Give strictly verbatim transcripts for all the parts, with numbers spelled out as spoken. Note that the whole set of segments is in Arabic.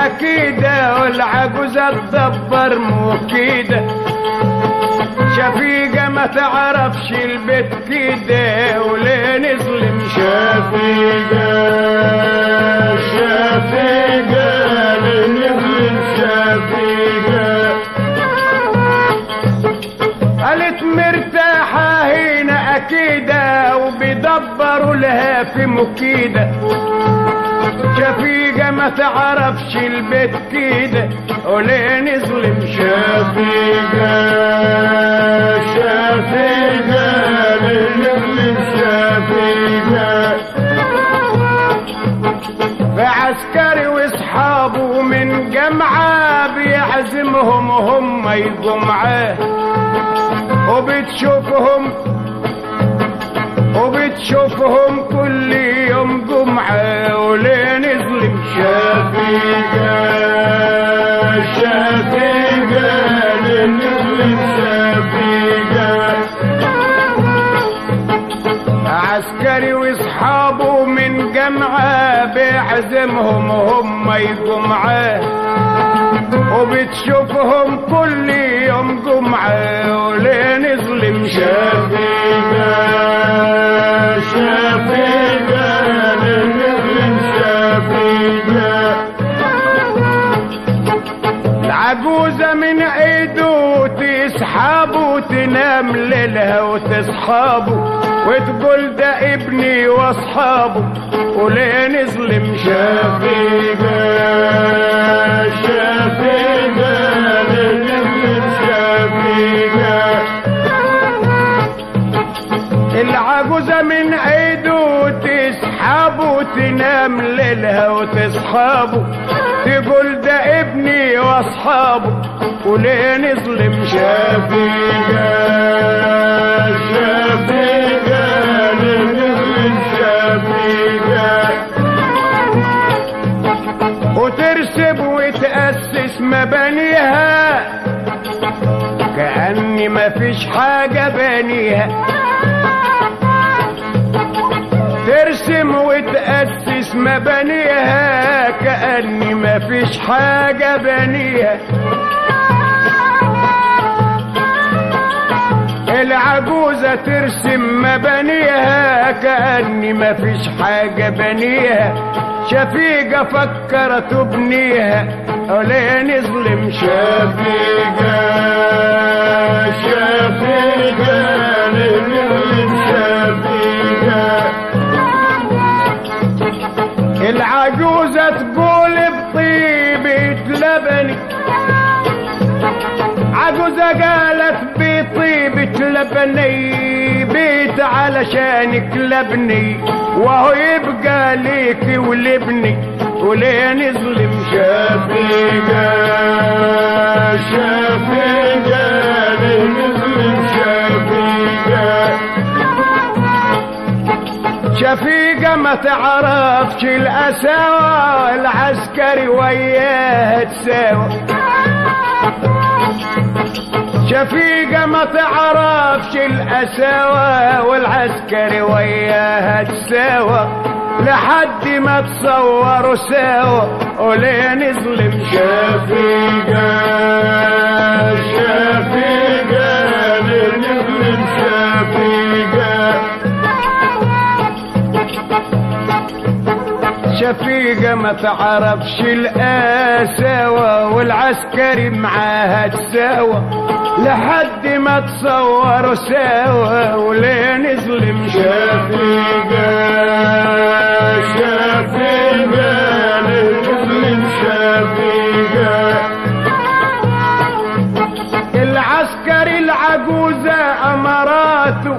أكيدة والعجوزة تدبر مكيدة. شفيقة ما تعرفش البيت كده وليه نظلم شفيقة شفيقة ليه نظلم شفيقة. قالت مرتاحة هنا أكيدة وبيدبروا لها في مكيدة. شفيقة ما تعرفش البيت كده وليه نظلم شفيقة شفيقة ليه نظلم شفيقة. فعسكري واصحابه من جمعة بيعزمهم هم يجوا معاه وبتشوفهم وبتشوفهم كل يوم جمعة وليه نظلم شفيقة شفيقة ليه نظلم شفيقة. عسكري واصحابه من جمعة بيعزمهم هم يجوا معاه وبتشوفهم كل يوم جمعة وليه نظلم شفيقة شفيقة ليه نظلم شفيقة. العجوزة من ايده تسحبه تنام ليلها وتصحابه وتقول ده ابني واصحابه وليه نظلم شفيقة شفيقة ليه نظلم شفيقة. العجوزة من ايده تسحبه تنام ليلها وتصحابه تقول ده ابني واصحابه وليه نظلم شفيقة شفيقة ليه نظلم شفيقة. وترسب وتأسس مبانيها كأني ما فيش حاجة بانيها. ترسم وتأسس مبانيها كأني ما فيش حاجة بانيها. العجوزة ترسم مبانيها كأني ما فيش حاجة بانيها. شفيقة فكرت ابنيها وليه نظلم شفيقة شفيقة ليه نظلم شفيقة. العجوزة تقول بطيبة لبني. عجوزة قالت بطيبة لبني بيت علشانك لبني وهو يبقى ليك ولبني وليه نظلم شفيقة شفيقة ليه نظلم شفيقة. شفيقة ما تعرفش الأساوى العسكري وياها تساوى. شفيقة ما تعرفش الأساوى والعسكري وياها تساوى لحد ما تصوروا سوا وليه نظلم شفيقة شفيقة ليه نظلم شفيقة. شفيقة ما تعرفش القساوة والعسكري معاها تساوى لحد ما تصوروا سوا وليه نظلم شفيقة شفيقة ليه نظلم شفيقة. العسكري العجوزة أمراته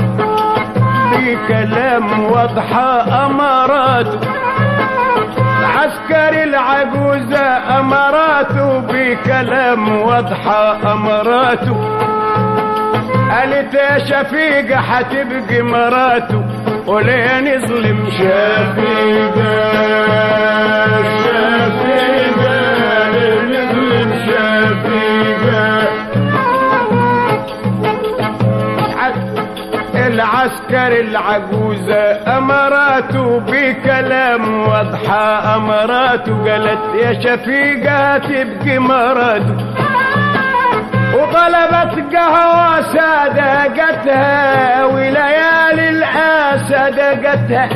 بكلام واضحة أمراته. عسكري العجوزة أمراته بكلام واضحة أمراته. قالت يا شفيقة حتبقي مراته وليه نظلم شفيقة شفيقة ليه نظلم شفيقة. العسكري العجوزة أمراته بكلام واضحة، أمراته قالت يا شفيقة تبقي مراته، وطلبت قهوة صدقتها وليالي الآسى دقتها،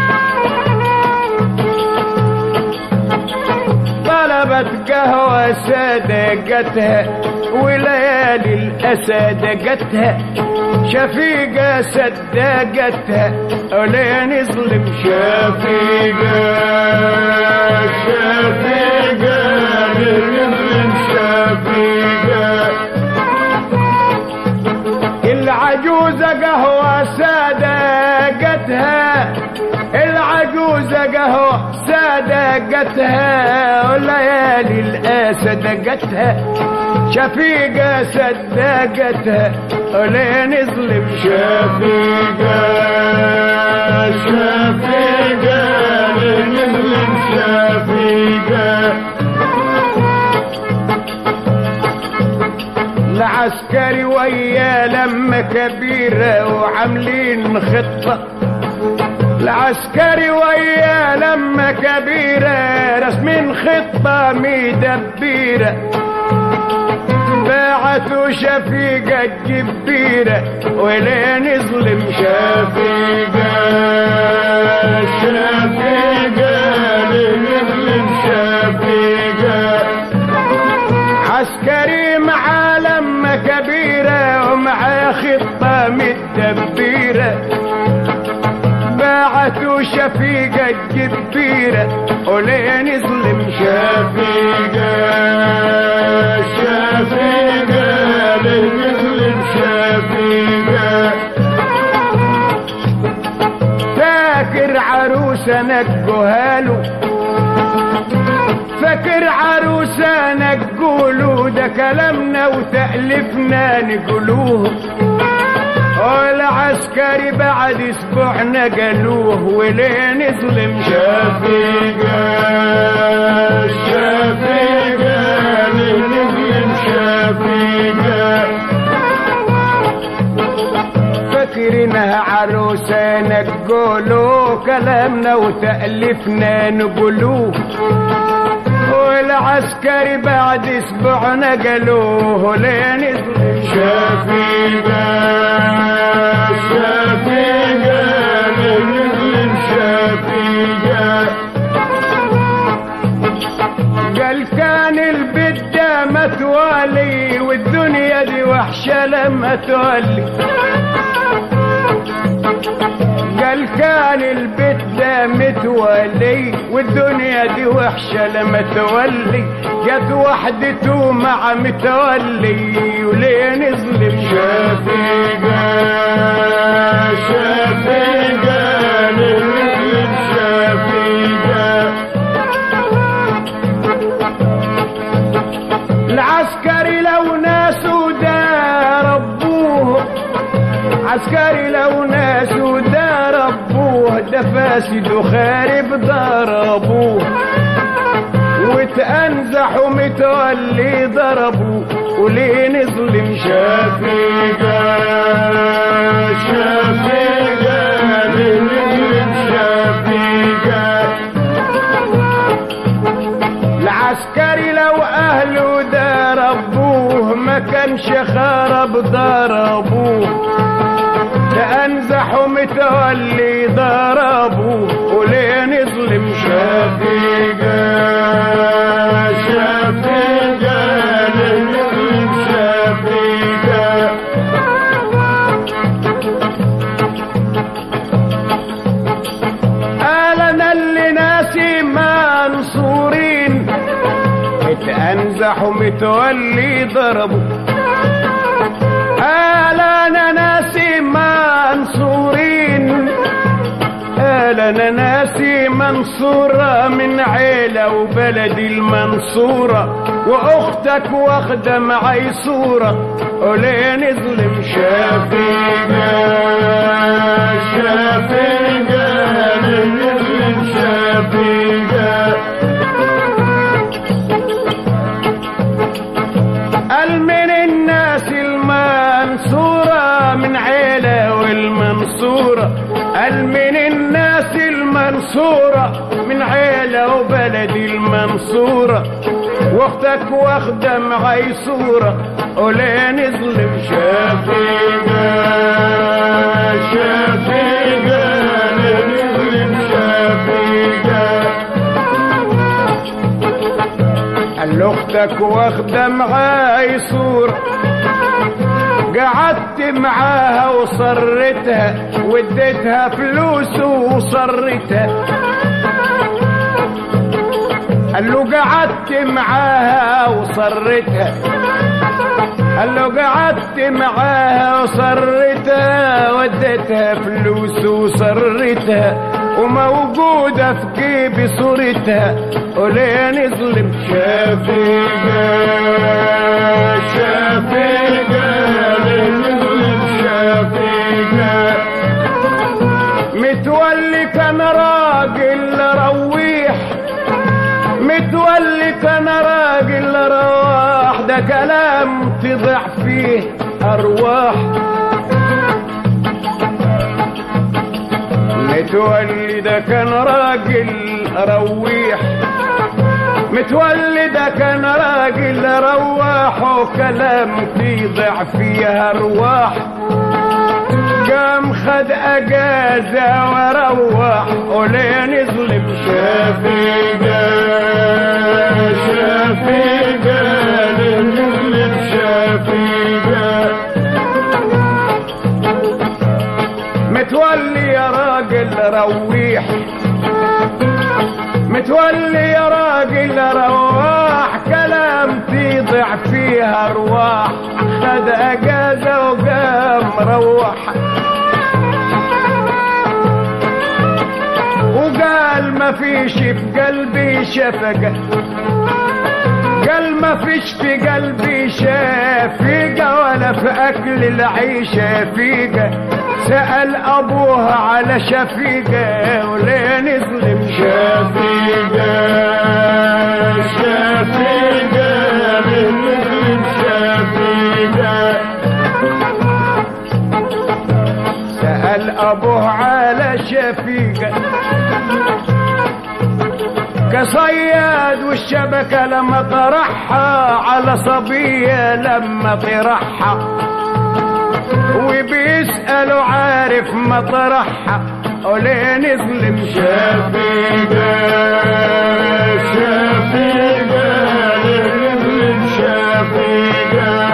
طلبت قهوة صدقتها وليالي الأسى دقتها، شفيقة صدقتها ولا نظلم شفيقة، شفيقة نظلم شفيقة. العجوزة قهوة صدقتها، العجوزة قهوة صدقتها وليالي الآسى دقتها، شفيقة صدقتها ولا نظلم شفيقة، شفيقة نظلم شفيقة. العسكري ويا لما كبيرة وعاملين خطة، العسكري ويا لما كبيرة رسمين خطة مدبيرة، باعتوا شفيقة تجيب بيرة ولا نظلم شفيقة، شفيقة نظلم شفيقة. عسكري مع لما كبيرة ومع خطة متدبيرة، باعتوا شفيقة تجيب بيرة ولا نظلم شفيقة، شفيقة نظلم شفيقة. فاكر عروسة نجوها له، فاكر عروسة نقوله، ده كلامنا وتألفنا نقولوه، والعسكري بعد اسبوعنا قالوه وليه نظلم شفيقة، شفيقة نظلم شفيقة. فاكرينها عروسة نقوله، كلامنا وتألفنا نقولوه، والعسكري بعد اسبوعنا قالوه ليه نظلم شفيقة، شفيقة نظلم شفيقة. قال كان البيت ده متوالي والدنيا دي وحشة لما تولي، قال كان البيت ده متولي والدنيا دي وحشة لما تولي، جت وحدته مع متولي وليه نظلم شفيقة، شفيقة نظلم شفيقة. العسكري لو ناسوا دار ربوه، عسكري لو ناسوا دار ربوه، ده فاسد وخارب ضربوه، وتأنزحوا متولي ضربوه وليه نظلم شفيقة، شفيقة نظلم شفيقة. العسكري لو أهله ضربوه ما كانش خرب ضربوه، تأنزحوا متولي ضربوه وليه نظلم شفيقة، شفيقة نظلم شفيقة. قال انا اللي ناسي منصورين، اتأنزحوا متولي ضربوا، قال انا ناسي منصورين، قال انا ناسي منصورة من عيلة وبلدي المنصورة، واختك واخدة معي صورة وليه نظلم شفيقة، شفيقة نظلم شفيقة. قال من الناس المنصورة من عيلة والمنصورة، قال من الناس المنصورة من عيلة وبلد المنصورة، واختك واخدة معاي صورة وليه نظلم شفيقة شفيقة نظلم شفيقة. قال له اختك واخدة معاي صورة، قعدت معاها وصرتها واديتها فلوس وصرتها. قال له قعدت معاها وصرتها، قال له قعدت معاها وصرتها واديتها فلوس وصرتها، وموجودة في جيبي صورتها وليه نظلم شفيقة شفيقة نظلم شفيقة. متولي كان راجل رويح، متولي كان راجل رواح، ده كلام تضع فيه أرواح. متولي ده كان راجل رويح، متولي ده كان راجل رواح، وكلام تضع فيه أرواح. قام خد اجازة وروح وليه نظلم شفيقة شفيقة نظلم شفيقة. متولي يا راجل رويح، متولي يا راجل رواح، كلام تضع فيها ارواح. خد اجازة وقام روح، وقال ما فيش في قلبي شفقة، قال ما فيش في قلبي شفيقة ولا في اكل العيشة فيقة. سأل ابوها على شفيقة وليه نظلم شفيقة شفيقة نظلم شفيقة. سأل ابوها على شفيقة كصياد والشبكة لما طرحها على صبية لما طرحها، وبيسألوا عارف مطرحها وليه نظلم شفيقة شفيقة نظلم شفيقة.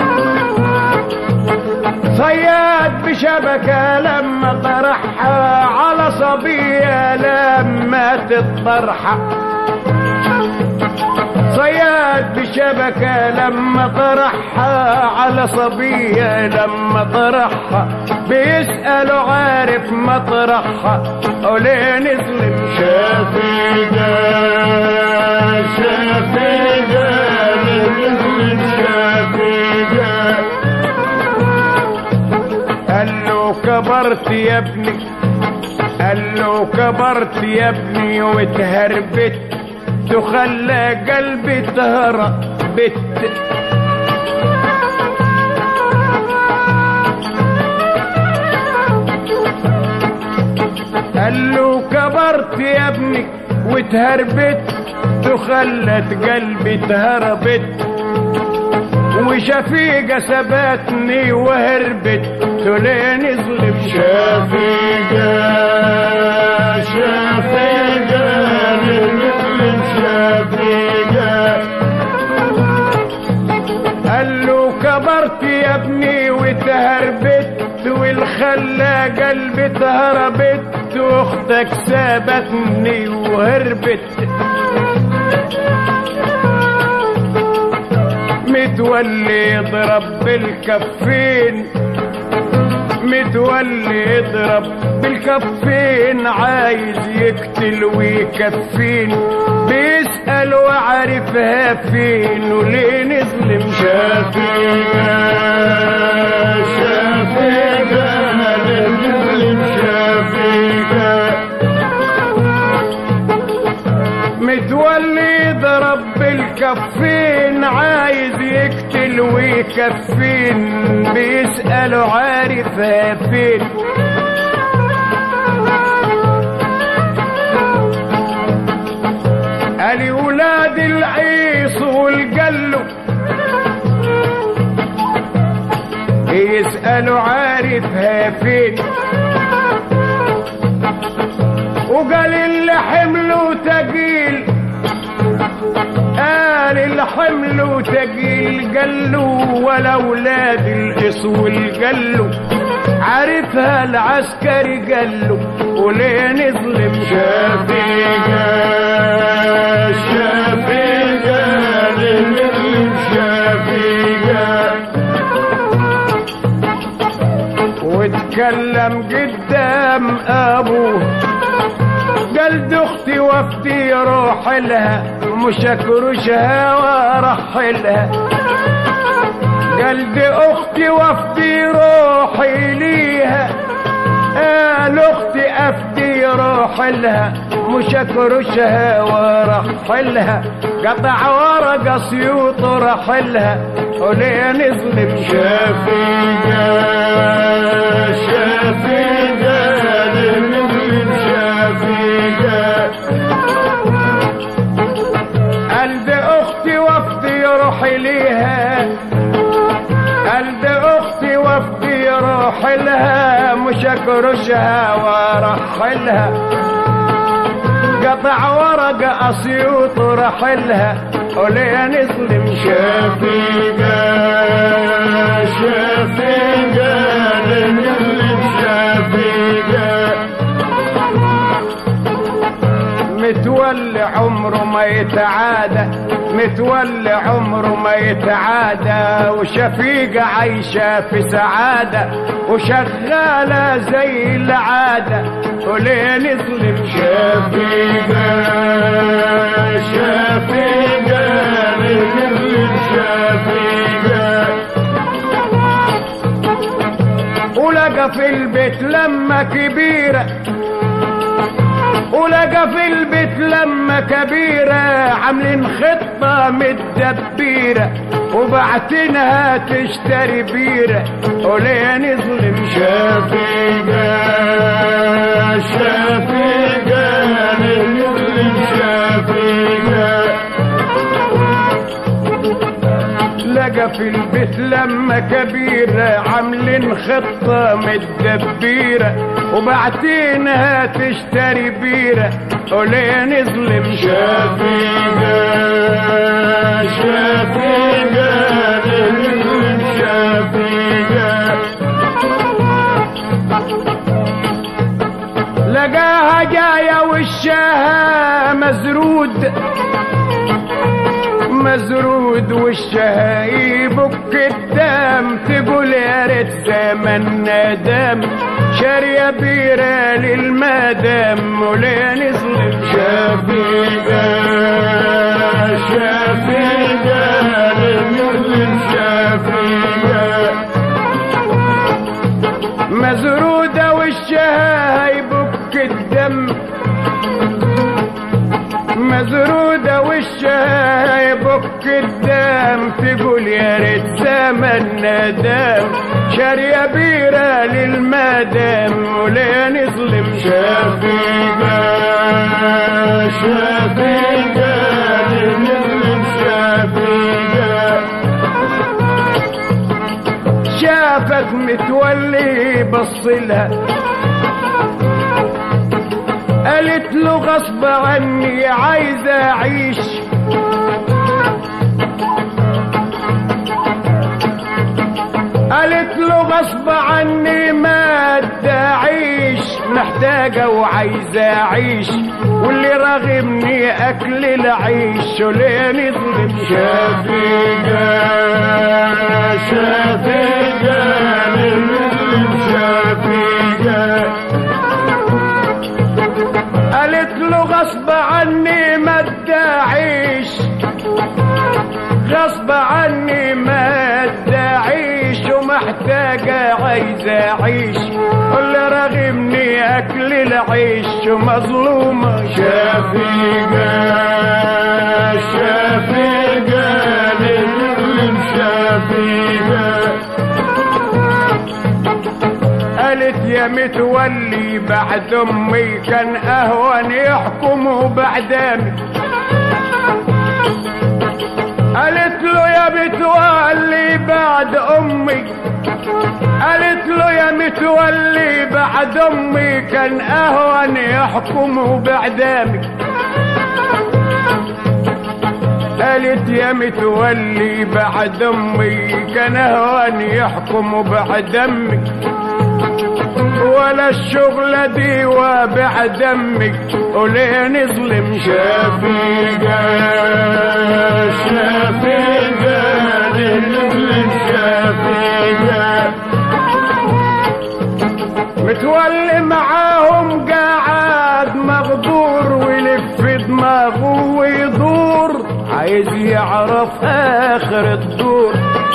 صياد بشبكة لما طرحها على صبية لما تطرحها، صياد بشبكة لما طرحها على صبية لما طرحها، بيسألوا عارف مطرحها وليه نظلم شفيقة شفيقة نظلم شفيقة. قال له كبرت يا ابني، قال له كبرت يا ابني واتهربت، تخلى قلبي تهربت. قال له كبرت يا ابني واتهربت، تخلت قلبي تهربت، وشفيقة سبتني وهربت، توليه نظلم شفيقة شفيقة نظلم شفيقة. قال له كبرت يا ابني وتهربت، والخلا قلبي تهربت، واختك سابتني وهربت. متولي يضرب بالكفين، متولي يضرب بالكفين، عايز يقتل ويكفين، بيسأل وعارفها فين وليه نظلم شفيقة شفيقة نظلم شفيقة. متولي يضرب بالكفين، عايز يقتل ويكفين، الكفين بيسألوا عارفها فين. قال ولاد العيص والجلو يسألوا عارفها فين. وقال اللي حمله تقيل، قال اللي حمله تقيل قالوا ولا ولاد القص والقلو عارفها العسكري قالوا وليه نظلم شافيقة شافيقة نظلم شافيقة. واتكلم قدام ابوه قال دي اختي وفدي روح لها مش اكرشها وارحلها. قال دي اختي وفدي روحي ليها، قال اختي افدي روح لها مش اكرشها وارحلها. قطع ورق سيوط رحلها وليه نظلم شافيقة شافيقة نظلم شافيقة. قال دي اختي وفدي روحي ليها، قال دي اختي وفدي روح لها مش اكرشها وارحلها. قطع ورق اسيوط رحلها وليه نظلم شافيقة شافيقة نظلم شافيقة. متولي عمره ما يتعادى، متولي عمره ما يتعادى. وشفيقة عايشة في سعادة وشغالة زي العادة وليه نظلم شافيقة شافيقة نظلم شافيقة. ولقى في البيت لما كبيرة، ولقى في البيت لما كبيرة عاملين خطة متدبيرة وبعتنها تشتري بيرة وليه نظلم شافيقة شافيقة نظلم شافيقة. لقى في البيت لما كبيرة عاملين خطة متدبيرة وبعتينها تشتري بيرة وليه نظلم شافيقة شافيقة نظلم شافيقة. لقاها جاية وشها مزرود مزرود وشها يبك الدم تقول يا ريت زمن ندم شارية بيرة للمدام وليه نظلم شافيقة شافيقة نظلم شافيقة. مزرودة وشها يبك الدم، مزرودة وشها يبك الدم تقول يا ريت زمن ندم شارية بيرة للمدام وليه نظلم شافيقة شافيقة نظلم شافيقة. شافت متولي بصلها قالت له غصب عني عايزة اعيش، قالت له غصب عني ما ادعيش محتاجة وعايزة اعيش واللي راغمني اكل العيش وليه نظلم شافيقة شافيقة نظلم شافيقة. قالت له غصب عني ما ادعيش، غصب عني ما ادعيش ومحتاجة عايزة اعيش اللي راغمني اكل العيش ومظلومة شافيقة شافيقة نظلم شافيقة. قالت يا متولي بعد امي كان اهون يحكموا بعد امي. قالت له يا متولي بعد امي، قالت له يا متولي بعد امي كان اهون يحكموا بعد امي. قالت يا متولي بعد امي كان اهون يحكموا بعد امي، ولا الشغلة دي وبعد امي وليه نظلم شفيقة شفيقة نظلم شفيقة. متولي معاهم قاعد مغدور ويلف دماغه ويدور عايز يعرف اخر الدور.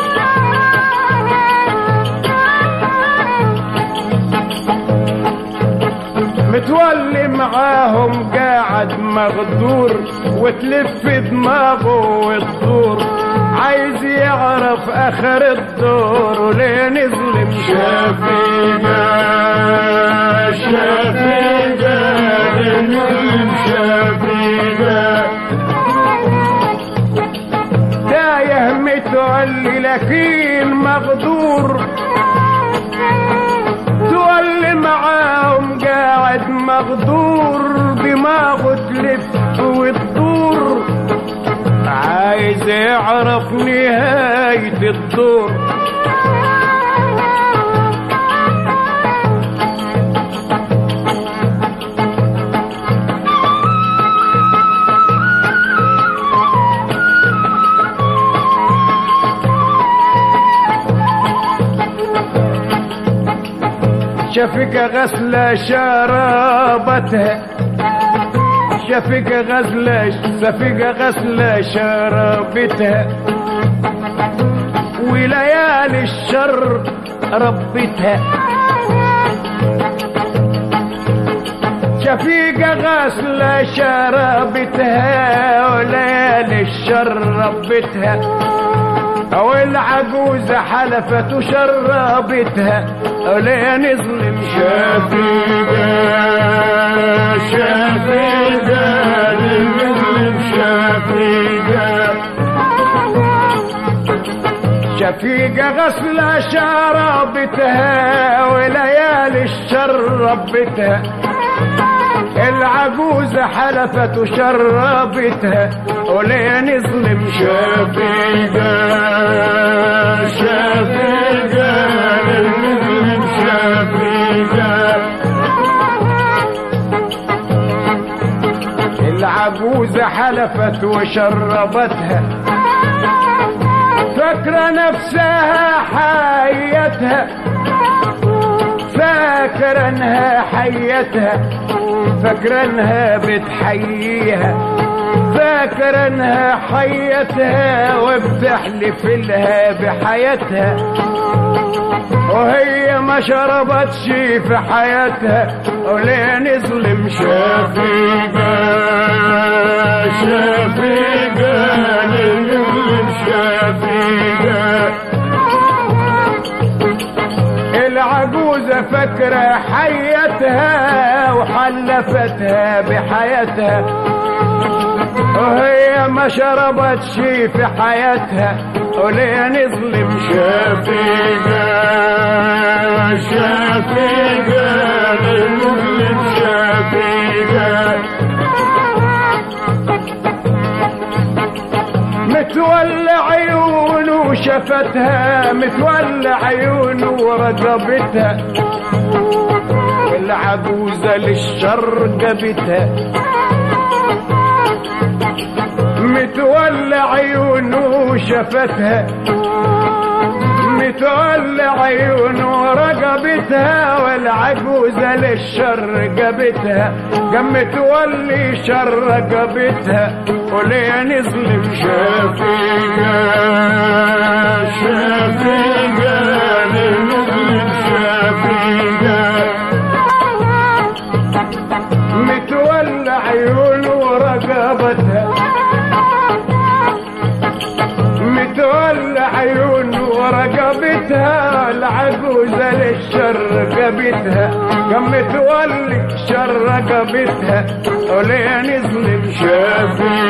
متولي معاهم قاعد مغدور وتلف دماغه وتدور عايز يعرف اخر الدور وليه نظلم شفيقة شفيقة نظلم شفيقة. تايه متولي لكن مغدور، تولي معاهم قاعد مغدور دماغه تلف وتدور عايز يعرف نهاية الدور. شفيقة غسلة شرابتها، شفيقة غسلة شفيقة غسلة شرابتها وليالي الشر ربتها. شفيقة غسلة شرابتها وليالي الشر ربتها، والعجوزة حلفت وشربتها وليه نظلم شفيقة شفيقة نظلم شفيقة. شفيقة غسلة شربتها وليالي الشر ربتها، العجوزة حلفت وشربتها وليه نظلم شفيقة شفيقة نظلم شفيقة. العجوزة حلفت وشربتها فاكرة نفسها حيتها، فاكرة انها حيتها، فاكرة انها بتحييها، فاكرة انها حيتها وبتحلف لها بحياتها وهي ما شربتش في حياتها وليه نظلم شفيقة شفيقة نظلم شفيقة. العجوزة فاكرة حياتها وحلفتها بحياتها وهي ما شربتش في حياتها وليه نظلم شفيقة شفيقة نظلم شفيقة. متولى عيونه شفتها، متولى عيونه ورقبتها، العجوزة للشر جابتها. متولى عيونه شفتها، متولى عيونه ورقبتها، والعجوزة للشر جابتها. قام متولي شر رقبتها وليه نظلم شفيقة شفيقة نظلم شفيقة. متولى عيونه ورقبتها، متولى عيونه ورقبتها، العجوزة ليل الشر جابتها كم تولي شر جابتها وليه نظلم شافي